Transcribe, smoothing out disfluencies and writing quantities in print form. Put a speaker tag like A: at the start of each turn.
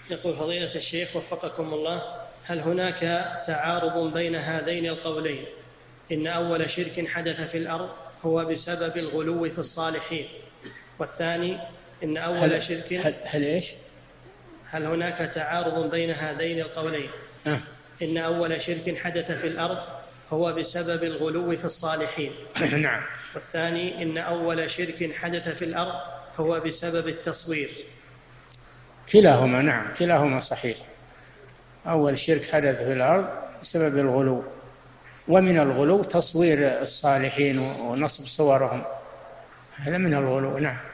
A: يقول فضيلة الشيخ وفقكم الله: هل هناك تعارض بين هذين القولين، إن أول شرك حدث في الأرض هو بسبب الغلو في الصالحين، والثاني إن أول شرك هل هناك تعارض بين هذين القولين، إن أول شرك حدث في الأرض هو بسبب الغلو في الصالحين
B: نعم.
A: والثاني إن أول شرك حدث في الأرض هو بسبب التصوير؟
B: كلاهما نعم، كلاهما صحيح. أول شرك حدث في الأرض بسبب الغلو، ومن الغلو تصوير الصالحين ونصب صورهم، هذا من الغلو. نعم.